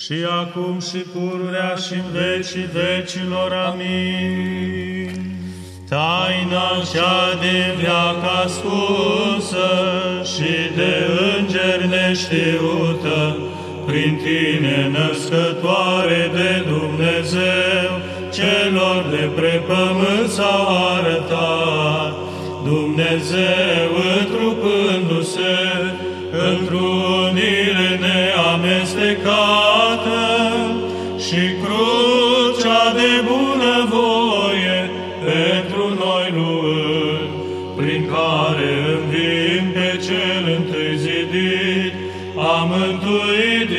și acum și pururea și în vecii vecilor. Amin. Taina cea de veac ascunsă și de îngeri neștiută, prin Tine, născătoare de Dumnezeu, celor de pe pământ s-au arătat. Dumnezeu întrupându-se într-unire neamestecată și crucea de bunăvoie pentru noi luând, prin care învim pe cel întâi zidit, a mântuit